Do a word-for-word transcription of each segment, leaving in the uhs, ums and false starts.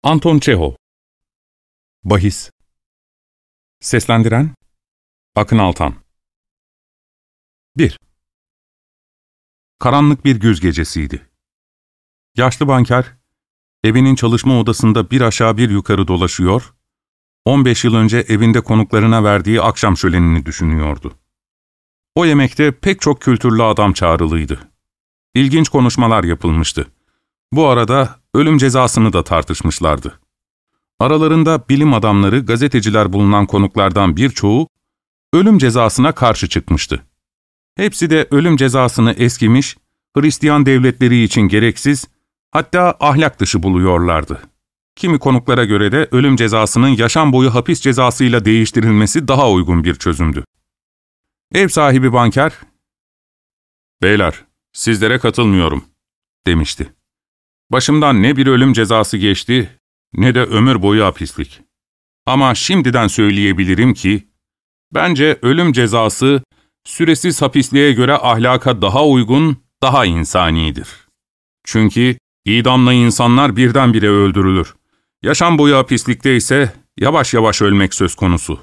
Anton Çehov. Bahis. Seslendiren Akın Altan. bir. Karanlık bir güz gecesiydi. Yaşlı banker, evinin çalışma odasında bir aşağı bir yukarı dolaşıyor, on beş yıl önce evinde konuklarına verdiği akşam şölenini düşünüyordu. O yemekte pek çok kültürlü adam çağrılıydı. İlginç konuşmalar yapılmıştı. Bu arada ölüm cezasını da tartışmışlardı. Aralarında bilim adamları, gazeteciler bulunan konuklardan birçoğu ölüm cezasına karşı çıkmıştı. Hepsi de ölüm cezasını eskimiş, Hristiyan devletleri için gereksiz, hatta ahlak dışı buluyorlardı. Kimi konuklara göre de ölüm cezasının yaşam boyu hapis cezasıyla değiştirilmesi daha uygun bir çözümdü. Ev sahibi banker, "Beyler, sizlere katılmıyorum," demişti. "Başımdan ne bir ölüm cezası geçti, ne de ömür boyu hapislik. Ama şimdiden söyleyebilirim ki, bence ölüm cezası, süresiz hapisliğe göre ahlaka daha uygun, daha insanidir. Çünkü idamla insanlar birdenbire öldürülür. Yaşam boyu hapislikte ise yavaş yavaş ölmek söz konusu.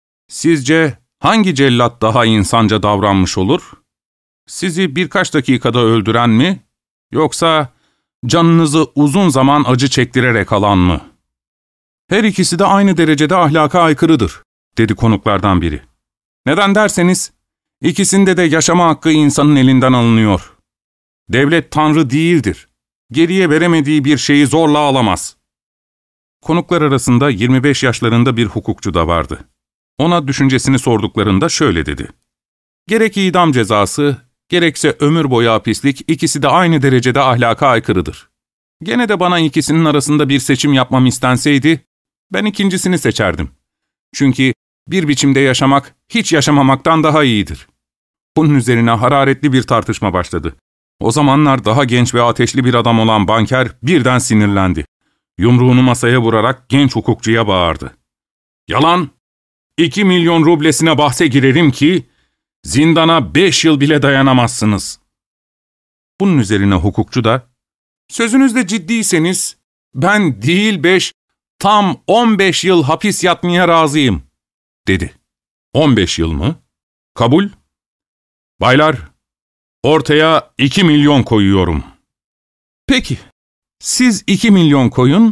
Sizce hangi cellat daha insanca davranmış olur? Sizi birkaç dakikada öldüren mi, yoksa canınızı uzun zaman acı çektirerek alan mı?" "Her ikisi de aynı derecede ahlaka aykırıdır," dedi konuklardan biri. "Neden derseniz, ikisinde de yaşama hakkı insanın elinden alınıyor. Devlet tanrı değildir. Geriye veremediği bir şeyi zorla alamaz." Konuklar arasında yirmi beş yaşlarında bir hukukçu da vardı. Ona düşüncesini sorduklarında şöyle dedi: "Gerek idam cezası, gerekse ömür boyu hapislik, ikisi de aynı derecede ahlaka aykırıdır. Gene de bana ikisinin arasında bir seçim yapmam istenseydi, ben ikincisini seçerdim. Çünkü bir biçimde yaşamak, hiç yaşamamaktan daha iyidir." Bunun üzerine hararetli bir tartışma başladı. O zamanlar daha genç ve ateşli bir adam olan banker birden sinirlendi. Yumruğunu masaya vurarak genç hukukçuya bağırdı: "Yalan! İki milyon rublesine bahse girerim ki, zindana beş yıl bile dayanamazsınız." Bunun üzerine hukukçu da, "Sözünüzde ciddiyseniz, ben değil beş, tam on beş yıl hapis yatmaya razıyım," dedi. "On beş yıl mı? Kabul. Baylar, ortaya iki milyon koyuyorum." "Peki, siz iki milyon koyun,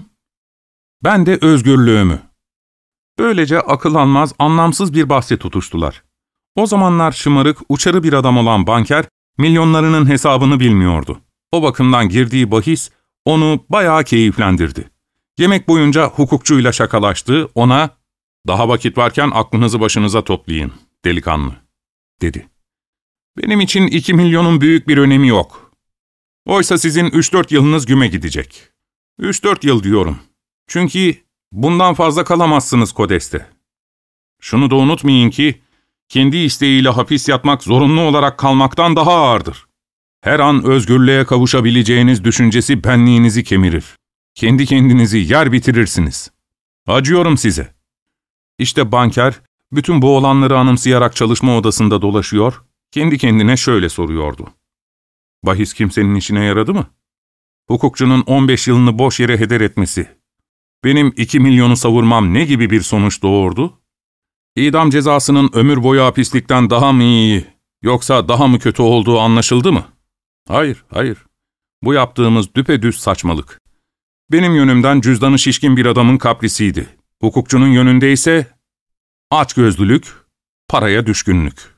ben de özgürlüğümü." Böylece akıl almaz, anlamsız bir bahse tutuştular. O zamanlar şımarık, uçarı bir adam olan banker, milyonlarının hesabını bilmiyordu. O bakımdan girdiği bahis, onu bayağı keyiflendirdi. Yemek boyunca hukukçuyla şakalaştı, ona, "Daha vakit varken aklınızı başınıza toplayın, delikanlı," dedi. "Benim için iki milyonun büyük bir önemi yok. Oysa sizin üç dört yılınız güme gidecek. Üç dört yıl diyorum. Çünkü bundan fazla kalamazsınız Kodes'te. Şunu da unutmayın ki, kendi isteğiyle hapis yatmak zorunlu olarak kalmaktan daha ağırdır. Her an özgürlüğe kavuşabileceğiniz düşüncesi benliğinizi kemirir. Kendi kendinizi yer bitirirsiniz. Acıyorum size." İşte banker, bütün bu olanları anımsayarak çalışma odasında dolaşıyor, kendi kendine şöyle soruyordu: "Bahis kimsenin işine yaradı mı? Hukukçunun on beş yılını boş yere heder etmesi, benim iki milyonu savurmam ne gibi bir sonuç doğurdu? İdam cezasının ömür boyu hapislikten daha mı iyi, yoksa daha mı kötü olduğu anlaşıldı mı? Hayır, hayır. Bu yaptığımız düpedüz saçmalık. Benim yönümden cüzdanı şişkin bir adamın kaprisiydi. Hukukçunun yönünde ise açgözlülük, paraya düşkünlük."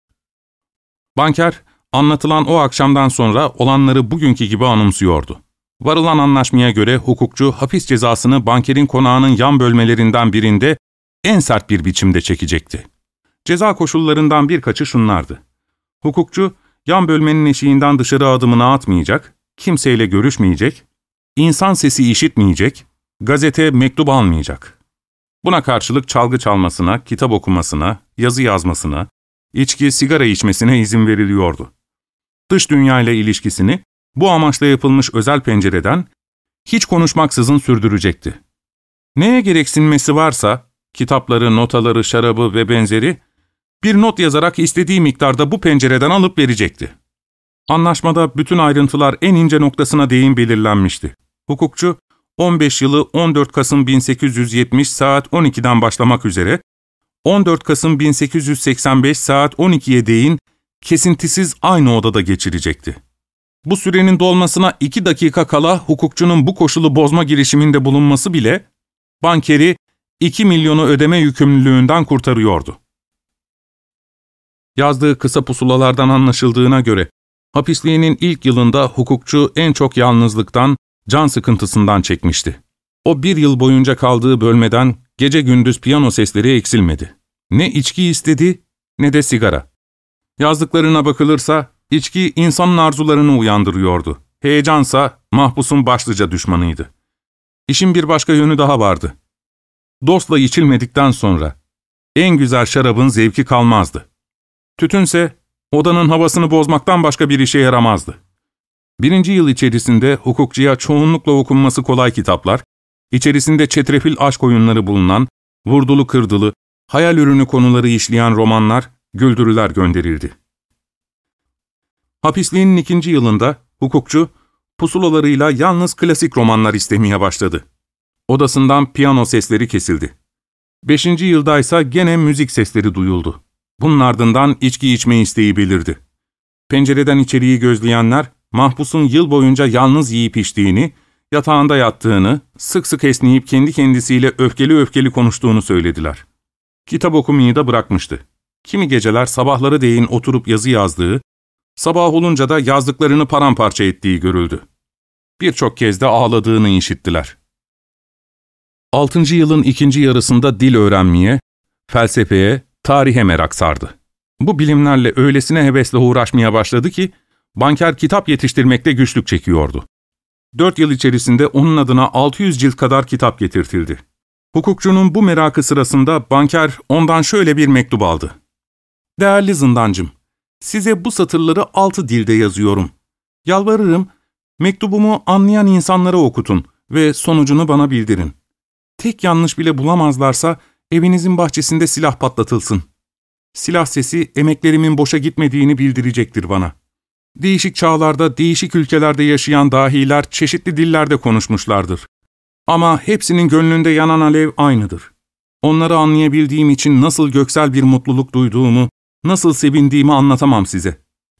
Banker, anlatılan o akşamdan sonra olanları bugünkü gibi anımsıyordu. Varılan anlaşmaya göre hukukçu hapis cezasını bankerin konağının yan bölmelerinden birinde en sert bir biçimde çekecekti. Ceza koşullarından birkaçı şunlardı: Hukukçu, yan bölmenin eşiğinden dışarı adımını atmayacak, kimseyle görüşmeyecek, insan sesi işitmeyecek, gazete, mektup almayacak. Buna karşılık çalgı çalmasına, kitap okumasına, yazı yazmasına, içki, sigara içmesine izin veriliyordu. Dış dünyayla ilişkisini bu amaçla yapılmış özel pencereden hiç konuşmaksızın sürdürecekti. Neye gereksinmesi varsa, kitapları, notaları, şarabı ve benzeri, bir not yazarak istediği miktarda bu pencereden alıp verecekti. Anlaşmada bütün ayrıntılar en ince noktasına değin belirlenmişti. Hukukçu, on beş yılı on dört Kasım bin sekiz yüz yetmiş saat on ikiden başlamak üzere, on dört Kasım bin sekiz yüz seksen beş saat on ikiye değin kesintisiz aynı odada geçirecekti. Bu sürenin dolmasına iki dakika kala hukukçunun bu koşulu bozma girişiminde bulunması bile bankeri iki milyonu ödeme yükümlülüğünden kurtarıyordu. Yazdığı kısa pusulalardan anlaşıldığına göre, hapisliğinin ilk yılında hukukçu en çok yalnızlıktan, can sıkıntısından çekmişti. O bir yıl boyunca kaldığı bölmeden gece gündüz piyano sesleri eksilmedi. Ne içki istedi, ne de sigara. Yazdıklarına bakılırsa, içki insanın arzularını uyandırıyordu. Heyecansa mahpusun başlıca düşmanıydı. İşin bir başka yönü daha vardı. Dostla içilmedikten sonra en güzel şarabın zevki kalmazdı. Tütünse odanın havasını bozmaktan başka bir işe yaramazdı. Birinci yıl içerisinde hukukçuya çoğunlukla okunması kolay kitaplar, içerisinde çetrefil aşk oyunları bulunan, vurdulu kırdılı, hayal ürünü konuları işleyen romanlar, güldürüler gönderildi. Hapisliğinin ikinci yılında hukukçu, pusulalarıyla yalnız klasik romanlar istemeye başladı. Odasından piyano sesleri kesildi. Beşinci yıldaysa gene müzik sesleri duyuldu. Bunun ardından içki içme isteği belirdi. Pencereden içeriği gözleyenler, mahpusun yıl boyunca yalnız yiyip içtiğini, yatağında yattığını, sık sık esneyip kendi kendisiyle öfkeli öfkeli konuştuğunu söylediler. Kitap okumayı da bırakmıştı. Kimi geceler sabahları değin oturup yazı yazdığı, sabah olunca da yazdıklarını paramparça ettiği görüldü. Birçok kez de ağladığını işittiler. Altıncı yılın ikinci yarısında dil öğrenmeye, felsefeye, tarihe merak sardı. Bu bilimlerle öylesine hevesle uğraşmaya başladı ki, banker kitap yetiştirmekte güçlük çekiyordu. Dört yıl içerisinde onun adına altı yüz cilt kadar kitap getirtildi. Hukukçunun bu merakı sırasında banker ondan şöyle bir mektup aldı. "Değerli zindancım, size bu satırları altı dilde yazıyorum. Yalvarırım, mektubumu anlayan insanlara okutun ve sonucunu bana bildirin. Tek yanlış bile bulamazlarsa evinizin bahçesinde silah patlatılsın. Silah sesi emeklerimin boşa gitmediğini bildirecektir bana. Değişik çağlarda, değişik ülkelerde yaşayan dahiler çeşitli dillerde konuşmuşlardır. Ama hepsinin gönlünde yanan alev aynıdır. Onları anlayabildiğim için nasıl göksel bir mutluluk duyduğumu, nasıl sevindiğimi anlatamam size."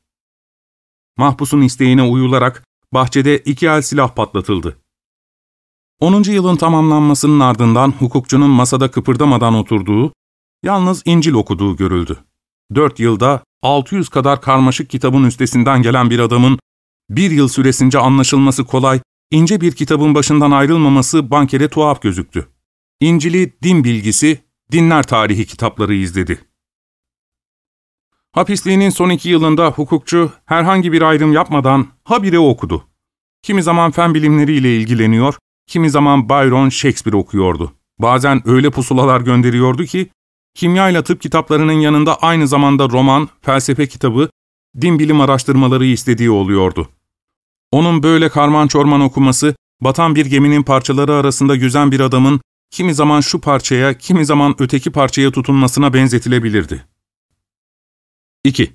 Mahpusun isteğine uyularak bahçede iki el silah patlatıldı. Onuncu yılın tamamlanmasının ardından hukukçunun masada kıpırdamadan oturduğu, yalnız İncil okuduğu görüldü. Dört yılda altı yüz kadar karmaşık kitabın üstesinden gelen bir adamın, bir yıl süresince anlaşılması kolay, ince bir kitabın başından ayrılmaması bankere tuhaf gözüktü. İncil'i din bilgisi, dinler tarihi kitapları izledi. Hapisliğinin son iki yılında hukukçu herhangi bir ayrım yapmadan habire okudu. Kimi zaman fen bilimleriyle ilgileniyor, kimi zaman Byron, Shakespeare okuyordu. Bazen öyle pusulalar gönderiyordu ki, kimya ile tıp kitaplarının yanında aynı zamanda roman, felsefe kitabı, din bilim araştırmaları istediği oluyordu. Onun böyle karman çorman okuması, batan bir geminin parçaları arasında yüzen bir adamın, kimi zaman şu parçaya, kimi zaman öteki parçaya tutunmasına benzetilebilirdi. iki.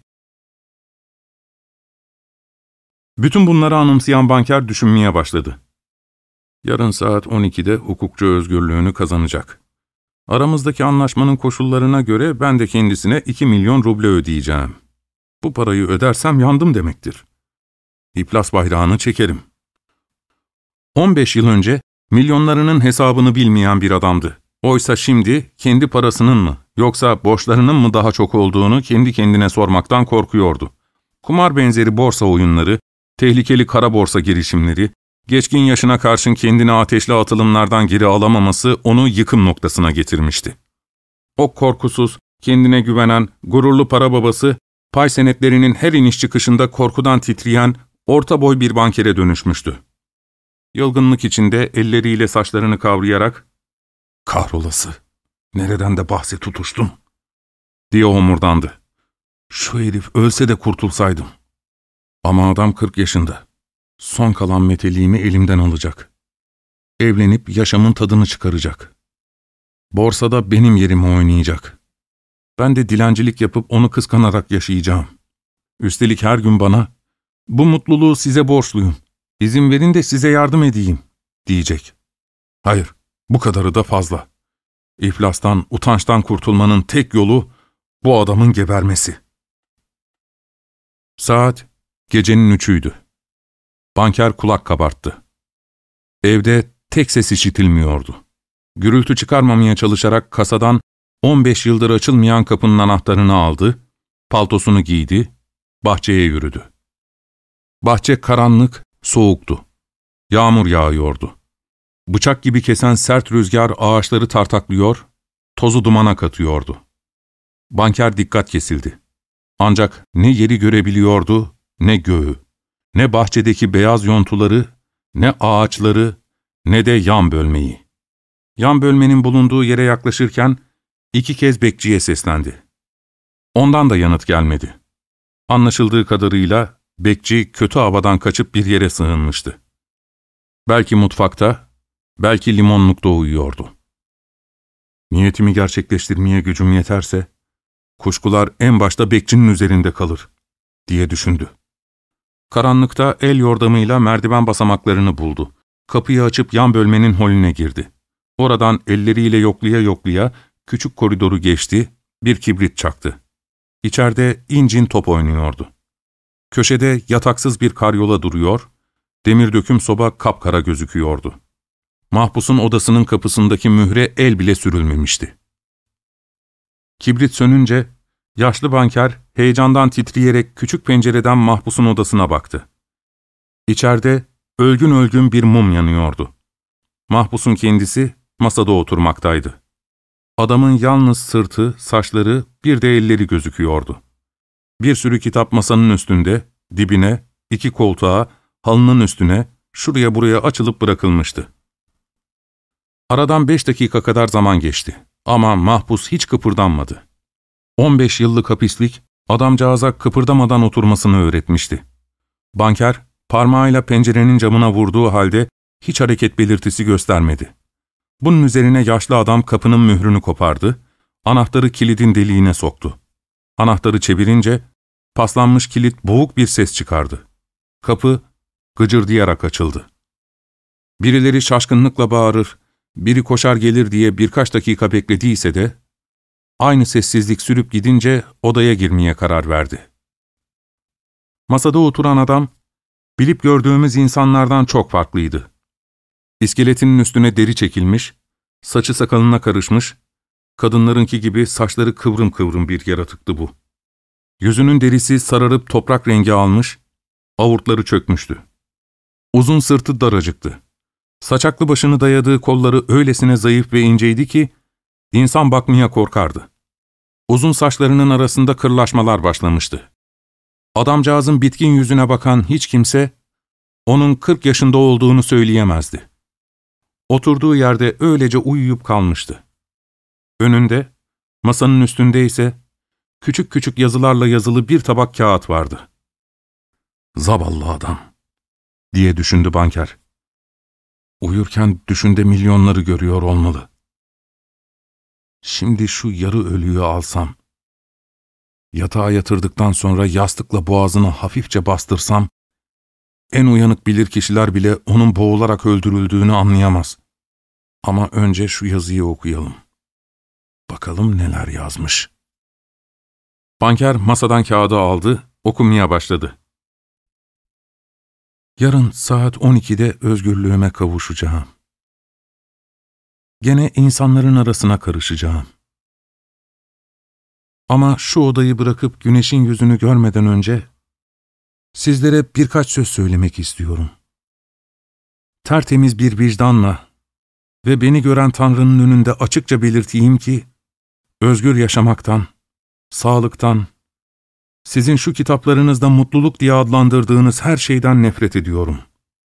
Bütün bunları anımsayan banker düşünmeye başladı. Yarın saat on ikide hukukçu özgürlüğünü kazanacak. Aramızdaki anlaşmanın koşullarına göre ben de kendisine iki milyon ruble ödeyeceğim. Bu parayı ödersem yandım demektir. İflas bayrağını çekerim. on beş yıl önce milyonlarının hesabını bilmeyen bir adamdı. Oysa şimdi kendi parasının mı yoksa borçlarının mı daha çok olduğunu kendi kendine sormaktan korkuyordu. Kumar benzeri borsa oyunları, tehlikeli kara borsa girişimleri, geçkin yaşına karşın kendini ateşli atılımlardan geri alamaması onu yıkım noktasına getirmişti. O korkusuz, kendine güvenen, gururlu para babası, pay senetlerinin her iniş çıkışında korkudan titreyen, orta boy bir bankere dönüşmüştü. Yılgınlık içinde elleriyle saçlarını kavrayarak, "Kahrolası, nereden de bahse tutuştum?" diye homurdandı. "Şu herif ölse de kurtulsaydım. Ama adam kırk yaşında. Son kalan meteliğimi elimden alacak. Evlenip yaşamın tadını çıkaracak. Borsada benim yerimi oynayacak. Ben de dilencilik yapıp onu kıskanarak yaşayacağım. Üstelik her gün bana, 'Bu mutluluğu size borçluyum. İzin verin de size yardım edeyim,' diyecek. Hayır, bu kadarı da fazla. İflastan, utançtan kurtulmanın tek yolu bu adamın gebermesi. Saat gecenin üçüydü. Banker kulak kabarttı. Evde tek ses işitilmiyordu. Gürültü çıkarmamaya çalışarak kasadan on beş yıldır açılmayan kapının anahtarını aldı, paltosunu giydi, bahçeye yürüdü. Bahçe karanlık, soğuktu. Yağmur yağıyordu. Bıçak gibi kesen sert rüzgar ağaçları tartaklıyor, tozu dumana katıyordu. Banker dikkat kesildi. Ancak ne yeri görebiliyordu, ne göğü, ne bahçedeki beyaz yontuları, ne ağaçları, ne de yan bölmeyi. Yan bölmenin bulunduğu yere yaklaşırken iki kez bekçiye seslendi. Ondan da yanıt gelmedi. Anlaşıldığı kadarıyla bekçi kötü havadan kaçıp bir yere sığınmıştı. Belki mutfakta, belki limonlukta uyuyordu. Niyetimi gerçekleştirmeye gücüm yeterse, kuşkular en başta bekçinin üzerinde kalır, diye düşündü. Karanlıkta el yordamıyla merdiven basamaklarını buldu. Kapıyı açıp yan bölmenin holüne girdi. Oradan elleriyle yoklaya yoklaya küçük koridoru geçti, bir kibrit çaktı. İçeride incin top oynuyordu. Köşede yataksız bir karyola duruyor, demir döküm soba kapkara gözüküyordu. Mahpusun odasının kapısındaki mühre el bile sürülmemişti. Kibrit sönünce, yaşlı banker heyecandan titreyerek küçük pencereden mahpusun odasına baktı. İçeride ölgün ölgün bir mum yanıyordu. Mahpusun kendisi masada oturmaktaydı. Adamın yalnız sırtı, saçları, bir de elleri gözüküyordu. Bir sürü kitap masanın üstünde, dibine, iki koltuğa, halının üstüne, şuraya buraya açılıp bırakılmıştı. Aradan beş dakika kadar zaman geçti ama mahpus hiç kıpırdanmadı. On beş yıllık hapislik adamcağıza kıpırdamadan oturmasını öğretmişti. Banker parmağıyla pencerenin camına vurduğu halde hiç hareket belirtisi göstermedi. Bunun üzerine yaşlı adam kapının mührünü kopardı, anahtarı kilidin deliğine soktu. Anahtarı çevirince paslanmış kilit boğuk bir ses çıkardı. Kapı gıcırdayarak açıldı. Birileri şaşkınlıkla bağırır, biri koşar gelir diye birkaç dakika beklediyse de, aynı sessizlik sürüp gidince odaya girmeye karar verdi. Masada oturan adam, bilip gördüğümüz insanlardan çok farklıydı. İskeletinin üstüne deri çekilmiş, saçı sakalına karışmış, kadınlarınki gibi saçları kıvrım kıvrım bir yaratıktı bu. Yüzünün derisi sararıp toprak rengi almış, avurtları çökmüştü. Uzun sırtı daracıktı. Saçaklı başını dayadığı kolları öylesine zayıf ve inceydi ki, insan bakmaya korkardı. Uzun saçlarının arasında kırlaşmalar başlamıştı. Adamcağızın bitkin yüzüne bakan hiç kimse, onun kırk yaşında olduğunu söyleyemezdi. Oturduğu yerde öylece uyuyup kalmıştı. Önünde, masanın üstünde ise, küçük küçük yazılarla yazılı bir tabak kağıt vardı. "Zavallı adam," diye düşündü banker. Uyurken düşünde milyonları görüyor olmalı. Şimdi şu yarı ölüyü alsam, yatağa yatırdıktan sonra yastıkla boğazına hafifçe bastırsam, en uyanık bilir kişiler bile onun boğularak öldürüldüğünü anlayamaz. Ama önce şu yazıyı okuyalım. Bakalım neler yazmış. Banker masadan kağıdı aldı, okumaya başladı. "Yarın saat on ikide özgürlüğüme kavuşacağım. Gene insanların arasına karışacağım. Ama şu odayı bırakıp güneşin yüzünü görmeden önce sizlere birkaç söz söylemek istiyorum. Tertemiz bir vicdanla ve beni gören Tanrı'nın önünde açıkça belirteyim ki, özgür yaşamaktan, sağlıktan, sizin şu kitaplarınızda mutluluk diye adlandırdığınız her şeyden nefret ediyorum.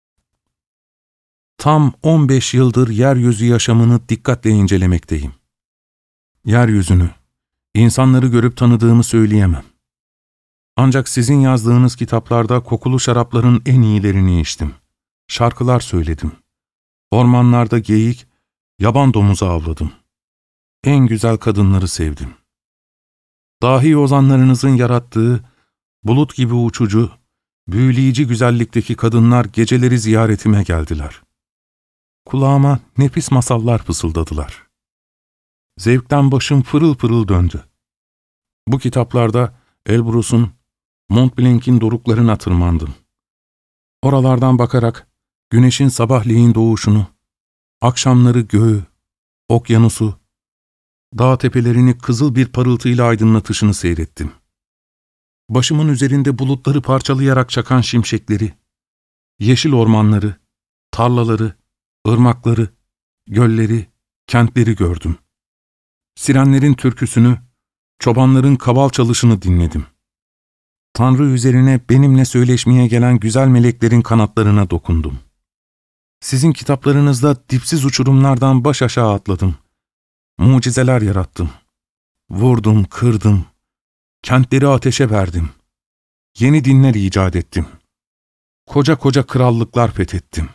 Tam on beş yıldır yeryüzü yaşamını dikkatle incelemekteyim. Yeryüzünü, insanları görüp tanıdığımı söyleyemem. Ancak sizin yazdığınız kitaplarda kokulu şarapların en iyilerini içtim. Şarkılar söyledim. Ormanlarda geyik, yaban domuzu avladım. En güzel kadınları sevdim. Dahi ozanlarınızın yarattığı, bulut gibi uçucu, büyüleyici güzellikteki kadınlar geceleri ziyaretime geldiler. Kulağıma nefis masallar fısıldadılar. Zevkten başım fırıl fırıl döndü. Bu kitaplarda Elbrus'un, Montblanc'in doruklarına tırmandım. Oralardan bakarak güneşin sabahleyin doğuşunu, akşamları göğü, okyanusu, dağ tepelerini kızıl bir parıltıyla aydınlatışını seyrettim. Başımın üzerinde bulutları parçalayarak çakan şimşekleri, yeşil ormanları, tarlaları, ırmakları, gölleri, kentleri gördüm. Sirenlerin türküsünü, çobanların kaval çalışını dinledim. Tanrı üzerine benimle söyleşmeye gelen güzel meleklerin kanatlarına dokundum. Sizin kitaplarınızda dipsiz uçurumlardan baş aşağı atladım. Mucizeler yarattım. Vurdum, kırdım. Kentleri ateşe verdim. Yeni dinler icat ettim. Koca koca krallıklar fethettim.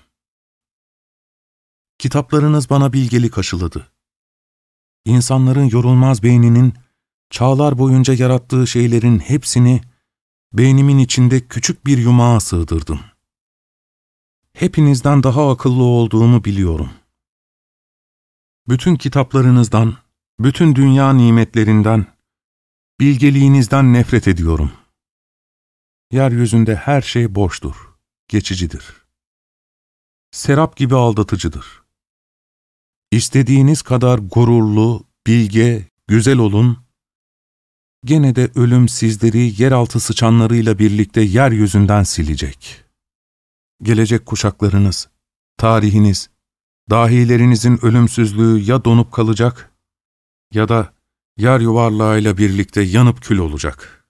Kitaplarınız bana bilgelik aşıladı. İnsanların yorulmaz beyninin, çağlar boyunca yarattığı şeylerin hepsini beynimin içinde küçük bir yumağa sığdırdım. Hepinizden daha akıllı olduğumu biliyorum. Bütün kitaplarınızdan, bütün dünya nimetlerinden, bilgeliğinizden nefret ediyorum. Yeryüzünde her şey boştur, geçicidir. Serap gibi aldatıcıdır. İstediğiniz kadar gururlu, bilge, güzel olun, gene de ölüm sizleri yeraltı sıçanlarıyla birlikte yeryüzünden silecek. Gelecek kuşaklarınız, tarihiniz, dahilerinizin ölümsüzlüğü ya donup kalacak ya da yer yuvarlağıyla birlikte yanıp kül olacak.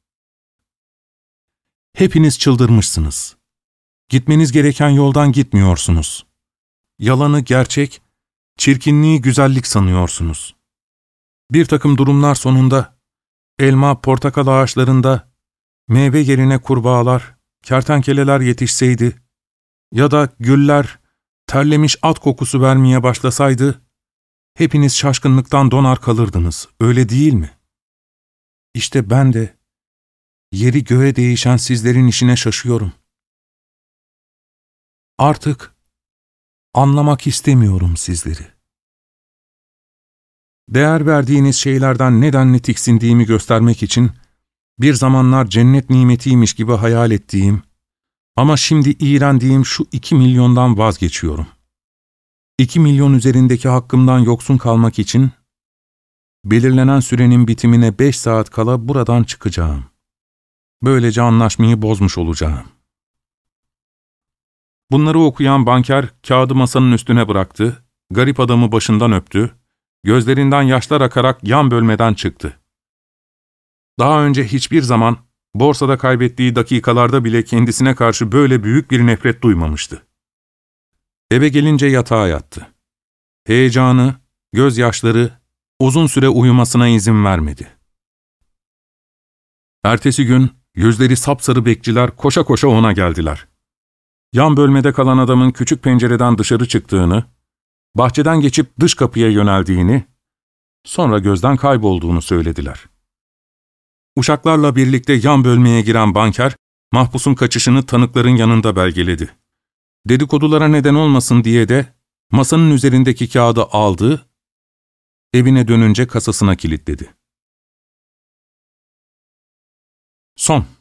Hepiniz çıldırmışsınız. Gitmeniz gereken yoldan gitmiyorsunuz. Yalanı gerçek, çirkinliği güzellik sanıyorsunuz. Bir takım durumlar sonunda elma, portakal ağaçlarında meyve yerine kurbağalar, kertenkeleler yetişseydi ya da güller terlemiş at kokusu vermeye başlasaydı, hepiniz şaşkınlıktan donar kalırdınız, öyle değil mi? İşte ben de yeri göğe değişen sizlerin işine şaşıyorum. Artık anlamak istemiyorum sizleri. Değer verdiğiniz şeylerden nedenle tiksindiğimi göstermek için, bir zamanlar cennet nimetiymiş gibi hayal ettiğim ama şimdi iğrendiğim şu iki milyondan vazgeçiyorum. İki milyon üzerindeki hakkımdan yoksun kalmak için, belirlenen sürenin bitimine beş saat kala buradan çıkacağım. Böylece anlaşmayı bozmuş olacağım. Bunları okuyan banker kağıdı masanın üstüne bıraktı, garip adamı başından öptü, gözlerinden yaşlar akarak yan bölmeden çıktı. Daha önce hiçbir zaman borsada kaybettiği dakikalarda bile kendisine karşı böyle büyük bir nefret duymamıştı. Eve gelince yatağa yattı. Heyecanı, gözyaşları uzun süre uyumasına izin vermedi. Ertesi gün yüzleri sapsarı bekçiler koşa koşa ona geldiler. Yan bölmede kalan adamın küçük pencereden dışarı çıktığını, bahçeden geçip dış kapıya yöneldiğini, sonra gözden kaybolduğunu söylediler. Uşaklarla birlikte yan bölmeye giren banker, mahpusun kaçışını tanıkların yanında belgeledi. Dedikodulara neden olmasın diye de masanın üzerindeki kağıdı aldı, evine dönünce kasasına kilitledi. Son.